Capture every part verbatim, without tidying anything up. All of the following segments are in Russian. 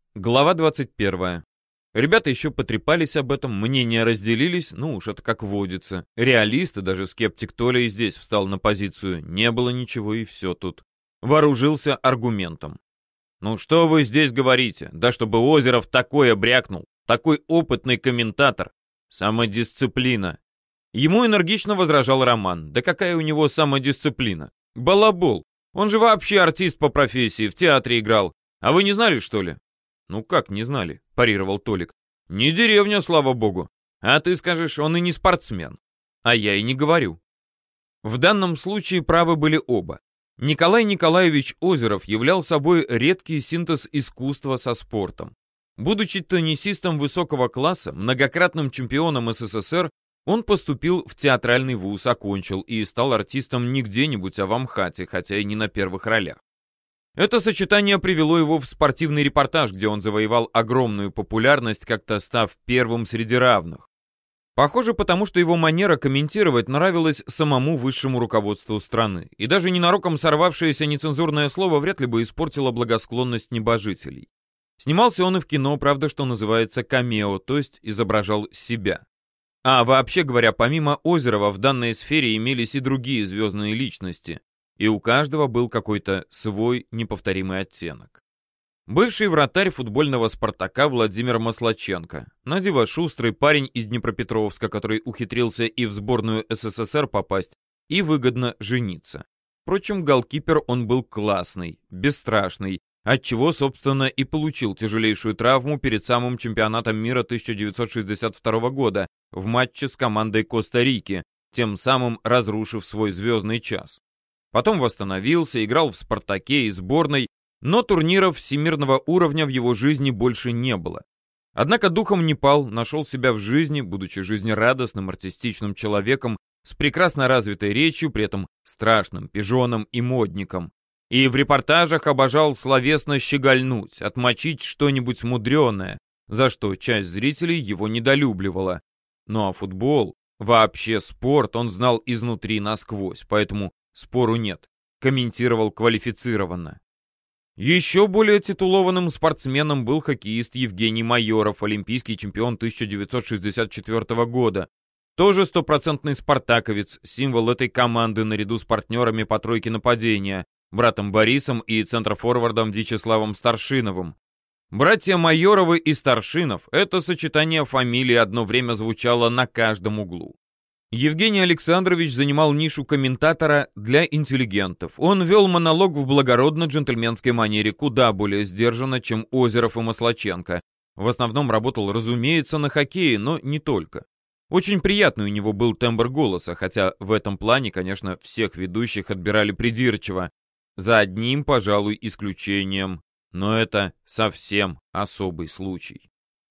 Глава двадцать первая. Ребята еще потрепались об этом, мнения разделились, ну уж это как водится. Реалист и даже скептик Толя и здесь встал на позицию. Не было ничего и все тут. Вооружился аргументом. «Ну что вы здесь говорите? Да чтобы Озеров такое брякнул. Такой опытный комментатор. Самодисциплина». Ему энергично возражал Роман. Да какая у него самодисциплина? Балабол. Он же вообще артист по профессии, в театре играл. А вы не знали, что ли? «Ну как не знали?» – парировал Толик. «Не деревня, слава богу. А ты скажешь, он и не спортсмен». А я и не говорю. В данном случае правы были оба. Николай Николаевич Озеров являл собой редкий синтез искусства со спортом. Будучи теннисистом высокого класса, многократным чемпионом СССР, он поступил в театральный вуз, окончил и стал артистом не где-нибудь, а в Амхате, хотя и не на первых ролях. Это сочетание привело его в спортивный репортаж, где он завоевал огромную популярность, как-то став первым среди равных. Похоже, потому что его манера комментировать нравилась самому высшему руководству страны, и даже ненароком сорвавшееся нецензурное слово вряд ли бы испортило благосклонность небожителей. Снимался он и в кино, правда, что называется камео, то есть изображал себя. А вообще говоря, помимо Озерова в данной сфере имелись и другие звездные личности, и у каждого был какой-то свой неповторимый оттенок. Бывший вратарь футбольного «Спартака» Владимир Маслаченко, на диво шустрый парень из Днепропетровска, который ухитрился и в сборную СССР попасть, и выгодно жениться. Впрочем, голкипер он был классный, бесстрашный, отчего, собственно, и получил тяжелейшую травму перед самым чемпионатом мира тысяча девятьсот шестьдесят второго года в матче с командой Коста-Рики, тем самым разрушив свой звездный час. Потом восстановился, играл в «Спартаке» и сборной, но турниров всемирного уровня в его жизни больше не было. Однако духом не пал, нашел себя в жизни, будучи жизнерадостным, артистичным человеком, с прекрасно развитой речью, при этом страшным пижоном и модником. И в репортажах обожал словесно щегольнуть, отмочить что-нибудь мудреное, за что часть зрителей его недолюбливала. Ну а футбол, вообще спорт, он знал изнутри насквозь, поэтому спору нет, комментировал квалифицированно. Еще более титулованным спортсменом был хоккеист Евгений Майоров, олимпийский чемпион тысяча девятьсот шестьдесят четвёртого года. Тоже стопроцентный спартаковец, символ этой команды наряду с партнерами по тройке нападения, братом Борисом и центрофорвардом Вячеславом Старшиновым. Братья Майоровы и Старшинов — это сочетание фамилий одно время звучало на каждом углу. Евгений Александрович занимал нишу комментатора для интеллигентов. Он вел монолог в благородно-джентльменской манере, куда более сдержанно, чем Озеров и Маслаченко. В основном работал, разумеется, на хоккее, но не только. Очень приятный у него был тембр голоса, хотя в этом плане, конечно, всех ведущих отбирали придирчиво. За одним, пожалуй, исключением. Но это совсем особый случай.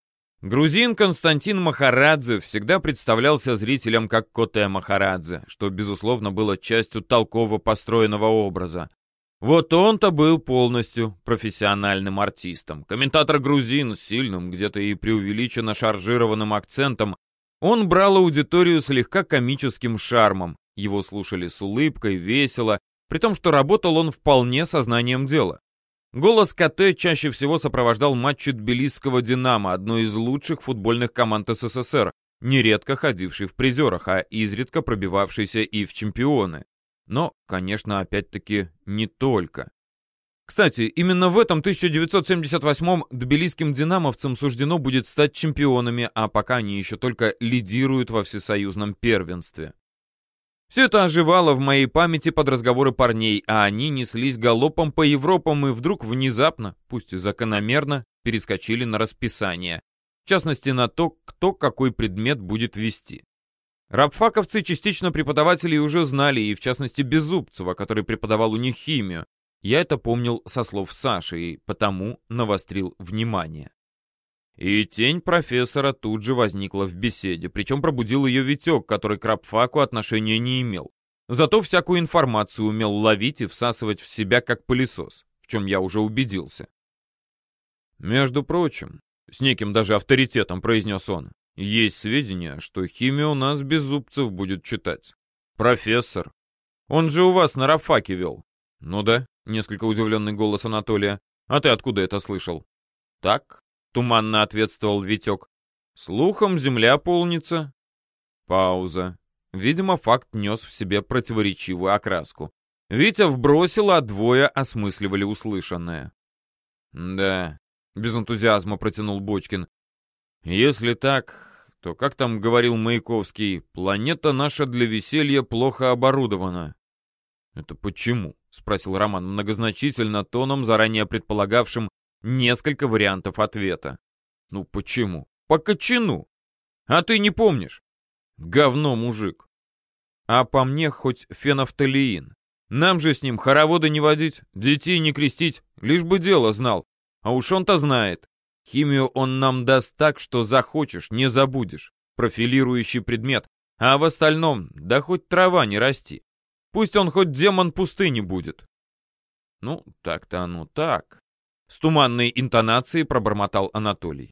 Грузин Константин Махарадзе всегда представлялся зрителям как Коте Махарадзе, что, безусловно, было частью толково построенного образа. Вот он-то был полностью профессиональным артистом. Комментатор-грузин с сильным, где-то и преувеличенно шаржированным акцентом, он брал аудиторию слегка комическим шармом, его слушали с улыбкой, весело, при том, что работал он вполне сознанием дела. Голос КТ чаще всего сопровождал матчи тбилисского «Динамо», одной из лучших футбольных команд СССР, нередко ходившей в призерах, а изредка пробивавшейся и в чемпионы. Но, конечно, опять-таки, не только. Кстати, именно в этом тысяча девятьсот семьдесят восьмом тбилисским динамовцам суждено будет стать чемпионами, а пока они еще только лидируют во всесоюзном первенстве. Все это оживало в моей памяти под разговоры парней, а они неслись галопом по Европам и вдруг внезапно, пусть и закономерно, перескочили на расписание. В частности, на то, кто какой предмет будет вести. Рабфаковцы частично преподавателей уже знали, и в частности Беззубцева, который преподавал у них химию. Я это помнил со слов Саши, и потому навострил внимание. И тень профессора тут же возникла в беседе, причем пробудил ее Витек, который к рабфаку отношения не имел. Зато всякую информацию умел ловить и всасывать в себя как пылесос, в чем я уже убедился. «Между прочим», — с неким даже авторитетом произнес он, «есть сведения, что химию у нас Беззубцев будет читать. Профессор. Он же у вас на рабфаке вел». «Ну да», — несколько удивленный голос Анатолия. «А ты откуда это слышал?» Так, туманно ответствовал Витек. Слухом земля полнится. Пауза. Видимо, факт нес в себе противоречивую окраску. Витя вбросил, а двое осмысливали услышанное. Да, без энтузиазма протянул Бочкин. Если так, то, как там говорил Маяковский, планета наша для веселья плохо оборудована. Это почему? Спросил Роман многозначительно тоном, заранее предполагавшим несколько вариантов ответа. Ну почему? По кочану. А ты не помнишь? Говно, мужик. А по мне хоть фенофталиин. Нам же с ним хороводы не водить, детей не крестить, лишь бы дело знал. А уж он-то знает. Химию он нам даст так, что захочешь, не забудешь. Профилирующий предмет. А в остальном, да хоть трава не расти. Пусть он хоть демон пустыни будет. Ну, так-то оно так. С туманной интонацией пробормотал Анатолий.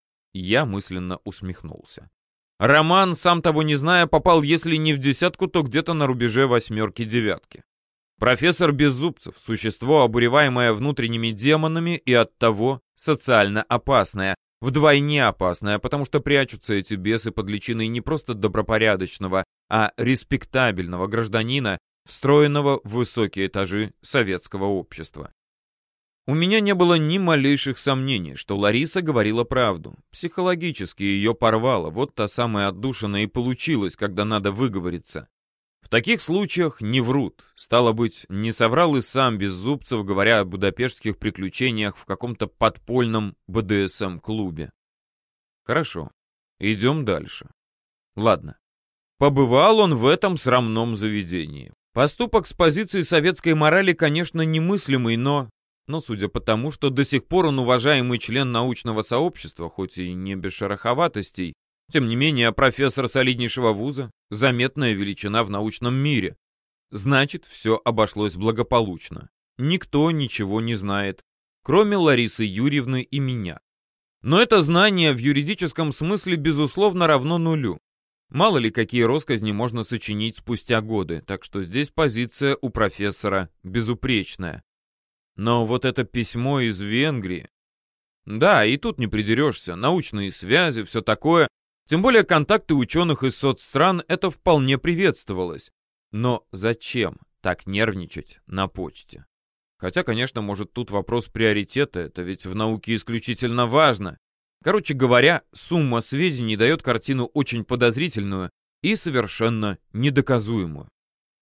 Я мысленно усмехнулся. Роман, сам того не зная, попал, если не в десятку, то где-то на рубеже восьмерки-девятки. Профессор Беззубцев — существо, обуреваемое внутренними демонами и оттого социально опасное. Вдвойне опасное, потому что прячутся эти бесы под личиной не просто добропорядочного, а респектабельного гражданина, встроенного в высокие этажи советского общества. У меня не было ни малейших сомнений, что Лариса говорила правду. Психологически ее порвало, вот та самая отдушина и получилась, когда надо выговориться. В таких случаях не врут. Стало быть, не соврал и сам Беззубцев, говоря о будапештских приключениях в каком-то подпольном бэ дэ эс эм-клубе. Хорошо, идем дальше. Ладно. Побывал он в этом срамном заведении. Поступок с позиции советской морали, конечно, немыслимый, но... Но судя по тому, что до сих пор он уважаемый член научного сообщества, хоть и не без шероховатостей, тем не менее профессор солиднейшего вуза, заметная величина в научном мире. Значит, все обошлось благополучно. Никто ничего не знает, кроме Ларисы Юрьевны и меня. Но это знание в юридическом смысле безусловно равно нулю. Мало ли какие россказни можно сочинить спустя годы, так что здесь позиция у профессора безупречная. Но вот это письмо из Венгрии... Да, и тут не придерешься, научные связи, все такое. Тем более контакты ученых из соцстран — это вполне приветствовалось. Но зачем так нервничать на почте? Хотя, конечно, может тут вопрос приоритета, это ведь в науке исключительно важно. Короче говоря, сумма сведений дает картину очень подозрительную и совершенно недоказуемую.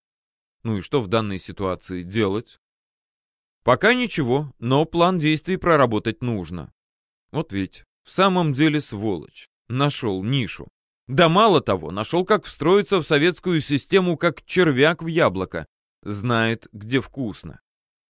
Ну и что в данной ситуации делать? Пока ничего, но план действий проработать нужно. Вот ведь, в самом деле сволочь. Нашел нишу. Да мало того, нашел, как встроиться в советскую систему, как червяк в яблоко. Знает, где вкусно.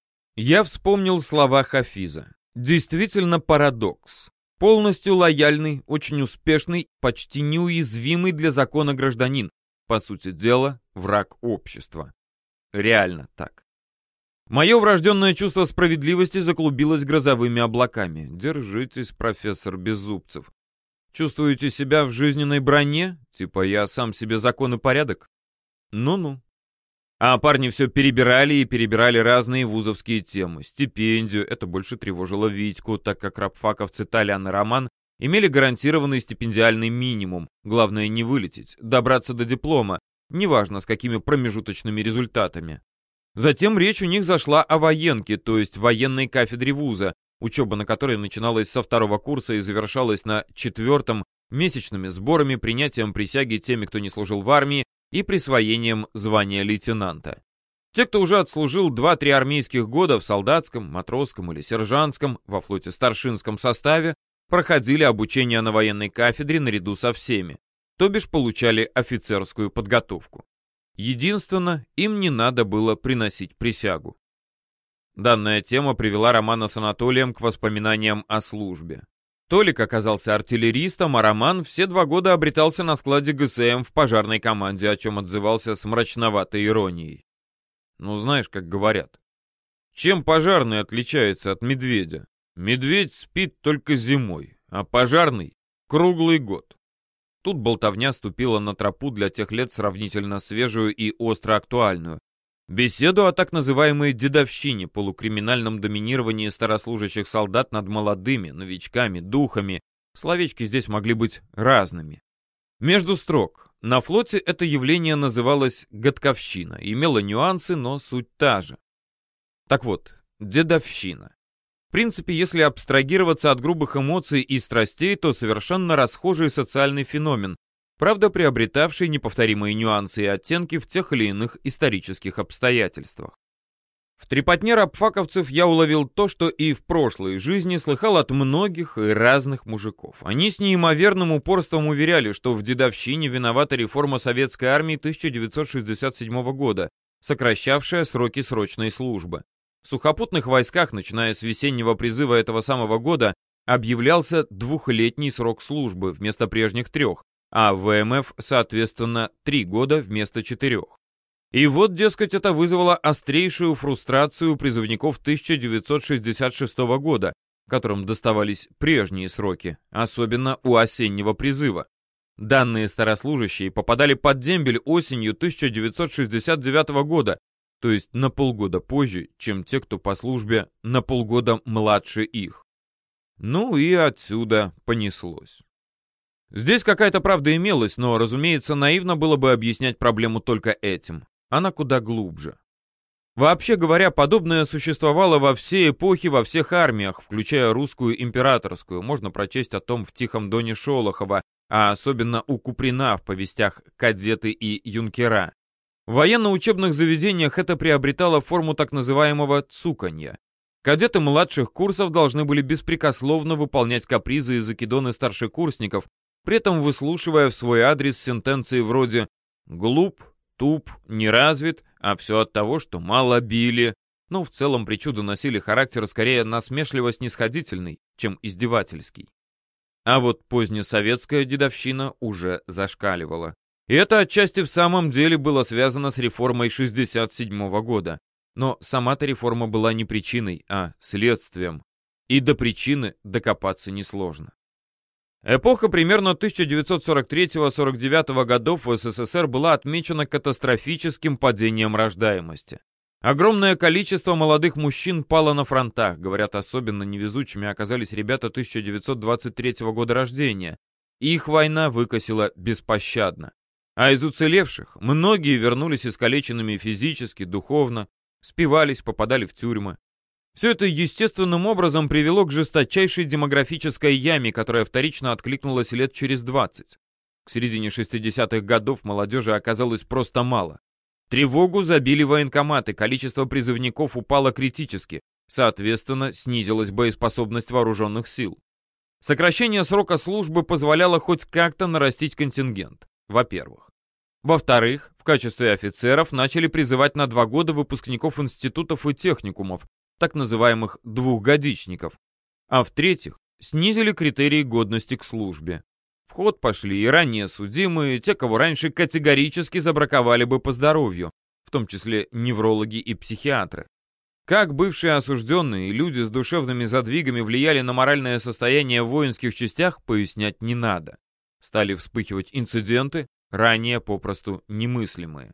Я вспомнил слова Хафиза. Действительно парадокс. Полностью лояльный, очень успешный, почти неуязвимый для закона гражданин. По сути дела, враг общества. Реально так. Мое врожденное чувство справедливости заклубилось грозовыми облаками. Держитесь, профессор Беззубцев. Чувствуете себя в жизненной броне? Типа я сам себе закон и порядок? Ну-ну. А парни все перебирали и перебирали разные вузовские темы. Стипендию, это больше тревожило Витьку, так как рабфаковцы Толян и Роман имели гарантированный стипендиальный минимум. Главное не вылететь, добраться до диплома, неважно с какими промежуточными результатами. Затем речь у них зашла о военке, то есть военной кафедре вуза, учеба на которой начиналась со второго курса и завершалась на четвертом месячными сборами, принятием присяги теми, кто не служил в армии, и присвоением звания лейтенанта. Те, кто уже отслужил два-три армейских года в солдатском, матросском или сержантском, во флоте старшинском составе, проходили обучение на военной кафедре наряду со всеми, то бишь получали офицерскую подготовку. Единственно, им не надо было приносить присягу. Данная тема привела Романа с Анатолием к воспоминаниям о службе. Толик оказался артиллеристом, а Роман все два года обретался на складе гэ эс эм в пожарной команде, о чем отзывался с мрачноватой иронией. Ну, знаешь, как говорят. Чем пожарный отличается от медведя? Медведь спит только зимой, а пожарный — круглый год. Тут болтовня ступила на тропу для тех лет сравнительно свежую и остро актуальную. Беседу о так называемой «дедовщине», полукриминальном доминировании старослужащих солдат над молодыми, новичками, духами. Словечки здесь могли быть разными. Между строк. На флоте это явление называлось «годковщина», имело нюансы, но суть та же. Так вот, дедовщина. В принципе, если абстрагироваться от грубых эмоций и страстей, то совершенно расхожий социальный феномен, правда приобретавший неповторимые нюансы и оттенки в тех или иных исторических обстоятельствах. В трепотне рабфаковцев я уловил то, что и в прошлой жизни слыхал от многих и разных мужиков. Они с неимоверным упорством уверяли, что в дедовщине виновата реформа советской армии тысяча девятьсот шестьдесят седьмого года, сокращавшая сроки срочной службы. В сухопутных войсках, начиная с весеннего призыва этого самого года, объявлялся двухлетний срок службы вместо прежних трех, а в ВМФ, соответственно, три года вместо четырех. И вот, дескать, это вызвало острейшую фрустрацию у призывников тысяча девятьсот шестьдесят шестого года, которым доставались прежние сроки, особенно у осеннего призыва. Данные старослужащие попадали под дембель осенью тысяча девятьсот шестьдесят девятого года, то есть на полгода позже, чем те, кто по службе на полгода младше их. Ну и отсюда понеслось. Здесь какая-то правда имелась, но, разумеется, наивно было бы объяснять проблему только этим. Она куда глубже. Вообще говоря, подобное существовало во все эпохи, во всех армиях, включая русскую императорскую. Можно прочесть о том в «Тихом доне» Шолохова, а особенно у Куприна в повестях «Кадеты и юнкера». В военно-учебных заведениях это приобретало форму так называемого цуканья. Кадеты младших курсов должны были беспрекословно выполнять капризы и закидоны старшекурсников, при этом выслушивая в свой адрес сентенции вроде «глуп», «туп», «неразвит», а все от того, что мало били. Но в целом причуды носили характер скорее насмешливо-снисходительный, чем издевательский. А вот позднесоветская дедовщина уже зашкаливала. И это отчасти в самом деле было связано с реформой шестьдесят седьмого года. Но сама-то реформа была не причиной, а следствием. И до причины докопаться несложно. Эпоха примерно тысяча девятьсот сорок третьего — сорок девятого годов в СССР была отмечена катастрофическим падением рождаемости. Огромное количество молодых мужчин пало на фронтах. Говорят, особенно невезучими оказались ребята тысяча девятьсот двадцать третьего года рождения. Их война выкосила беспощадно. А из уцелевших многие вернулись искалеченными физически, духовно, спивались, попадали в тюрьмы. Все это естественным образом привело к жесточайшей демографической яме, которая вторично откликнулась лет через двадцать. К середине шестидесятых годов молодежи оказалось просто мало. Тревогу забили военкоматы, количество призывников упало критически, соответственно, снизилась боеспособность вооруженных сил. Сокращение срока службы позволяло хоть как-то нарастить контингент, во-первых. Во-вторых, в качестве офицеров начали призывать на два года выпускников институтов и техникумов, так называемых двухгодичников. А в-третьих, снизили критерии годности к службе. В ход пошли и ранее судимые, те, кого раньше категорически забраковали бы по здоровью, в том числе неврологи и психиатры. Как бывшие осужденные и люди с душевными задвигами влияли на моральное состояние в воинских частях, пояснять не надо. Стали вспыхивать инциденты, ранее попросту немыслимые.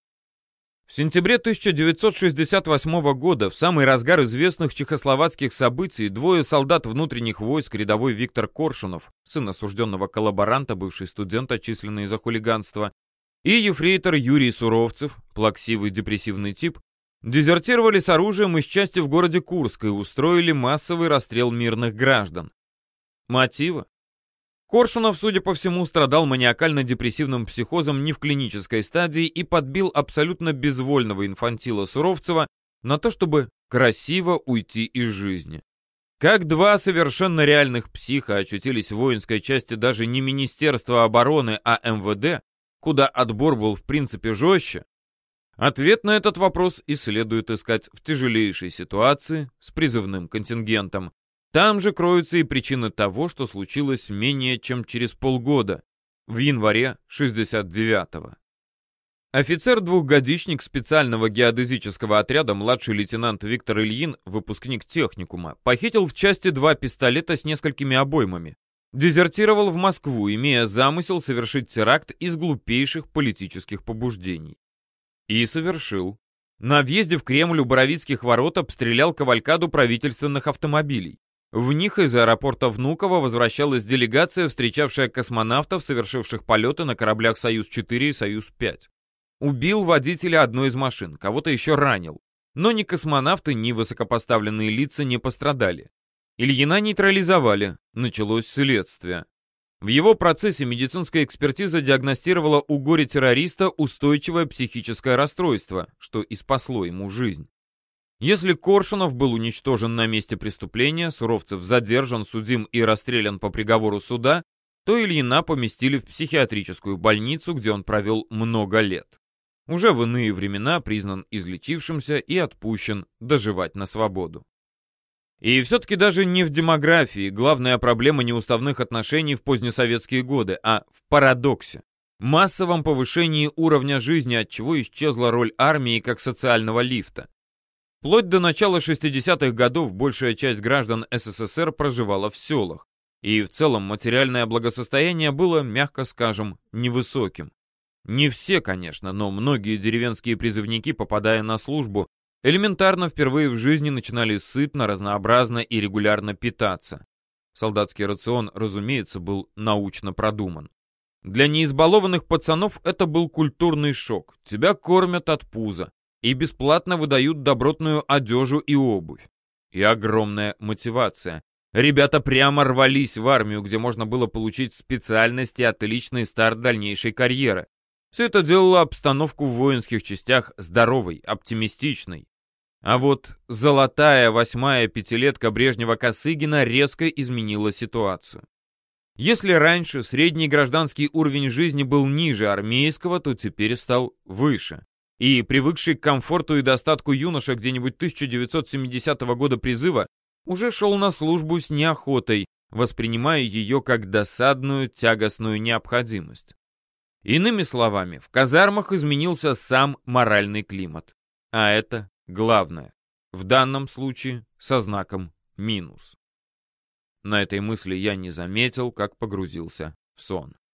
В сентябре тысяча девятьсот шестьдесят восьмого года, в самый разгар известных чехословацких событий, двое солдат внутренних войск, рядовой Виктор Коршунов, сын осужденного коллаборанта, бывший студент, отчисленный за хулиганство, и ефрейтор Юрий Суровцев, плаксивый депрессивный тип, дезертировали с оружием из части в городе Курск и устроили массовый расстрел мирных граждан. Мотивы? Коршунов, судя по всему, страдал маниакально-депрессивным психозом не в клинической стадии и подбил абсолютно безвольного инфантила Суровцева на то, чтобы красиво уйти из жизни. Как два совершенно реальных психа очутились в воинской части даже не Министерства обороны, а эм вэ дэ, куда отбор был в принципе жестче, ответ на этот вопрос и следует искать в тяжелейшей ситуации с призывным контингентом. Там же кроются и причины того, что случилось менее чем через полгода, в январе шестьдесят девятого. Офицер-двухгодичник специального геодезического отряда младший лейтенант Виктор Ильин, выпускник техникума, похитил в части два пистолета с несколькими обоймами. Дезертировал в Москву, имея замысел совершить теракт из глупейших политических побуждений. И совершил. На въезде в Кремль у Боровицких ворот обстрелял кавалькаду правительственных автомобилей. В них из аэропорта Внуково возвращалась делегация, встречавшая космонавтов, совершивших полеты на кораблях «Союз-четыре» и «Союз-пять». Убил водителя одной из машин, кого-то еще ранил. Но ни космонавты, ни высокопоставленные лица не пострадали. Ильина нейтрализовали, началось следствие. В его процессе медицинская экспертиза диагностировала у горе-террориста устойчивое психическое расстройство, что и спасло ему жизнь. Если Коршунов был уничтожен на месте преступления, Суровцев задержан, судим и расстрелян по приговору суда, то Ильина поместили в психиатрическую больницу, где он провел много лет. Уже в иные времена признан излечившимся и отпущен доживать на свободу. И все-таки даже не в демографии главная проблема неуставных отношений в позднесоветские годы, а в парадоксе. Массовом повышении уровня жизни, от чего исчезла роль армии как социального лифта. Вплоть до начала шестидесятых годов большая часть граждан СССР проживала в селах, и в целом материальное благосостояние было, мягко скажем, невысоким. Не все, конечно, но многие деревенские призывники, попадая на службу, элементарно впервые в жизни начинали сытно, разнообразно и регулярно питаться. Солдатский рацион, разумеется, был научно продуман. Для неизбалованных пацанов это был культурный шок. Тебя кормят от пуза и бесплатно выдают добротную одежу и обувь. И огромная мотивация. Ребята прямо рвались в армию, где можно было получить специальность и отличный старт дальнейшей карьеры. Все это делало обстановку в воинских частях здоровой, оптимистичной. А вот золотая восьмая пятилетка Брежнева-Косыгина резко изменила ситуацию. Если раньше средний гражданский уровень жизни был ниже армейского, то теперь стал выше. И привыкший к комфорту и достатку юноша где-нибудь тысяча девятьсот семидесятого года призыва уже шел на службу с неохотой, воспринимая ее как досадную, тягостную необходимость. Иными словами, в казармах изменился сам моральный климат. А это главное. В данном случае со знаком минус. На этой мысли я не заметил, как погрузился в сон.